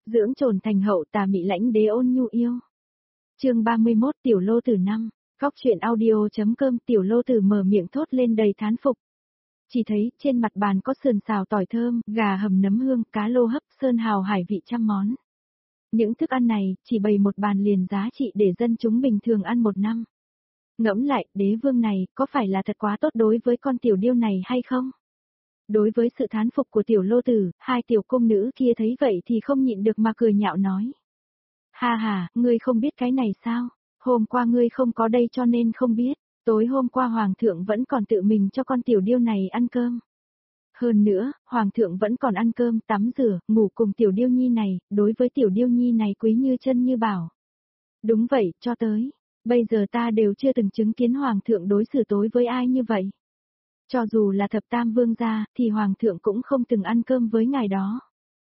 dưỡng trồn thành hậu tà mị lãnh đế ôn nhu yêu. Chương 31 Tiểu Lô Tử 5, Góc truyện audio.com. Tiểu Lô Tử mở miệng thốt lên đầy thán phục. Chỉ thấy trên mặt bàn có sườn xào tỏi thơm, gà hầm nấm hương, cá lô hấp, sơn hào hải vị trăm món. Những thức ăn này chỉ bày một bàn liền giá trị để dân chúng bình thường ăn một năm. Ngẫm lại, đế vương này có phải là thật quá tốt đối với con tiểu điêu này hay không? Đối với sự thán phục của Tiểu Lô Tử, hai tiểu cung nữ kia thấy vậy thì không nhịn được mà cười nhạo nói. Ha ha, ngươi không biết cái này sao? Hôm qua ngươi không có đây cho nên không biết. Tối hôm qua Hoàng thượng vẫn còn tự mình cho con tiểu điêu này ăn cơm. Hơn nữa, Hoàng thượng vẫn còn ăn cơm, tắm rửa, ngủ cùng tiểu điêu nhi này, đối với tiểu điêu nhi này quý như chân như bảo. Đúng vậy, cho tới bây giờ ta đều chưa từng chứng kiến Hoàng thượng đối xử tối với ai như vậy. Cho dù là thập tam vương gia, thì Hoàng thượng cũng không từng ăn cơm với ngài đó.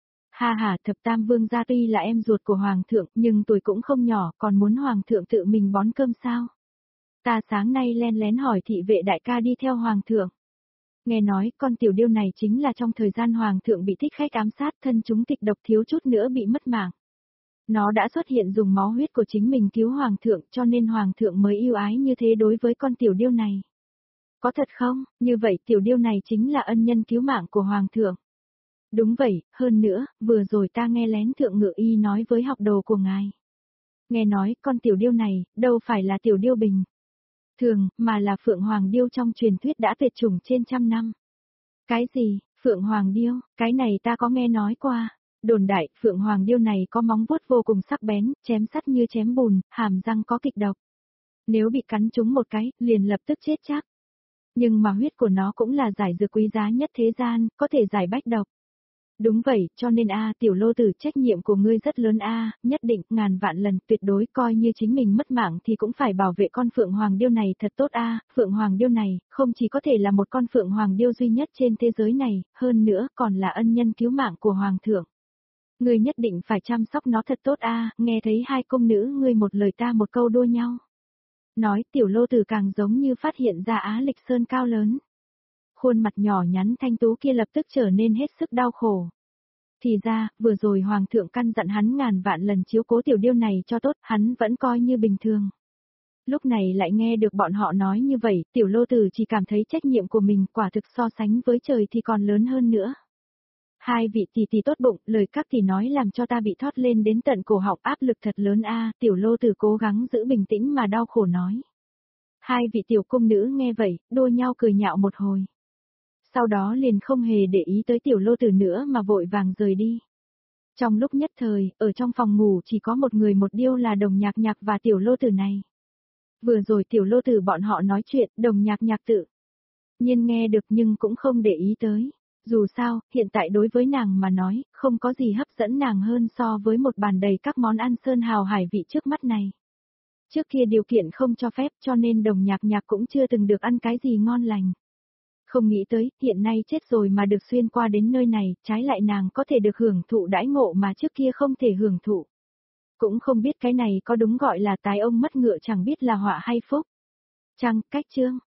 Ha ha, thập tam vương gia tuy là em ruột của Hoàng thượng, nhưng tuổi cũng không nhỏ, còn muốn Hoàng thượng tự mình bón cơm sao? Ta sáng nay len lén hỏi thị vệ đại ca đi theo Hoàng thượng. Nghe nói, con tiểu điêu này chính là trong thời gian Hoàng thượng bị thích khách ám sát, thân chúng kịch độc thiếu chút nữa bị mất mạng. Nó đã xuất hiện dùng máu huyết của chính mình cứu Hoàng thượng, cho nên Hoàng thượng mới yêu ái như thế đối với con tiểu điêu này. Có thật không? Như vậy tiểu điêu này chính là ân nhân cứu mạng của Hoàng thượng. Đúng vậy, hơn nữa, vừa rồi ta nghe lén thượng ngự y nói với học đồ của ngài. Nghe nói, con tiểu điêu này, đâu phải là tiểu điêu bình thường, mà là Phượng Hoàng điêu trong truyền thuyết đã tuyệt chủng trên trăm năm. Cái gì? Phượng Hoàng điêu? Cái này ta có nghe nói qua. Đồn đại, Phượng Hoàng điêu này có móng vuốt vô cùng sắc bén, chém sắt như chém bùn, hàm răng có kịch độc. Nếu bị cắn trúng một cái, liền lập tức chết chắc. Nhưng mà huyết của nó cũng là giải dược quý giá nhất thế gian, có thể giải bách độc. Đúng vậy, cho nên Tiểu Lô Tử, trách nhiệm của ngươi rất lớn nhất định, ngàn vạn lần, tuyệt đối coi như chính mình mất mạng thì cũng phải bảo vệ con Phượng Hoàng điêu này thật tốt Phượng Hoàng điêu này, không chỉ có thể là một con Phượng Hoàng điêu duy nhất trên thế giới này, hơn nữa còn là ân nhân cứu mạng của Hoàng thượng. Ngươi nhất định phải chăm sóc nó thật tốt nghe thấy hai cung nữ ngươi một lời ta một câu đua nhau. Nói Tiểu Lô Tử càng giống như phát hiện ra Á Lịch Sơn cao lớn. Khuôn mặt nhỏ nhắn thanh tú kia lập tức trở nên hết sức đau khổ. Thì ra, vừa rồi Hoàng thượng căn dặn hắn ngàn vạn lần chiếu cố tiểu điêu này cho tốt, hắn vẫn coi như bình thường. Lúc này lại nghe được bọn họ nói như vậy, Tiểu Lô Tử chỉ cảm thấy trách nhiệm của mình quả thực so sánh với trời thì còn lớn hơn nữa. Hai vị tỷ tỷ tốt bụng, lời các tỷ nói làm cho ta bị thoát lên đến tận cổ họng, áp lực thật lớn Tiểu Lô Tử cố gắng giữ bình tĩnh mà đau khổ nói. Hai vị tiểu cung nữ nghe vậy, đua nhau cười nhạo một hồi. Sau đó liền không hề để ý tới Tiểu Lô Tử nữa mà vội vàng rời đi. Trong lúc nhất thời, ở trong phòng ngủ chỉ có một người một điêu là Đồng Nhạc Nhạc và Tiểu Lô Tử này. Vừa rồi Tiểu Lô Tử bọn họ nói chuyện, Đồng Nhạc Nhạc tự nhiên nghe được nhưng cũng không để ý tới. Dù sao, hiện tại đối với nàng mà nói, không có gì hấp dẫn nàng hơn so với một bàn đầy các món ăn sơn hào hải vị trước mắt này. Trước kia điều kiện không cho phép cho nên Đồng Nhạc Nhạc cũng chưa từng được ăn cái gì ngon lành. Không nghĩ tới, hiện nay chết rồi mà được xuyên qua đến nơi này, trái lại nàng có thể được hưởng thụ đãi ngộ mà trước kia không thể hưởng thụ. Cũng không biết cái này có đúng gọi là tài ông mất ngựa chẳng biết là họa hay phúc. Cách chương.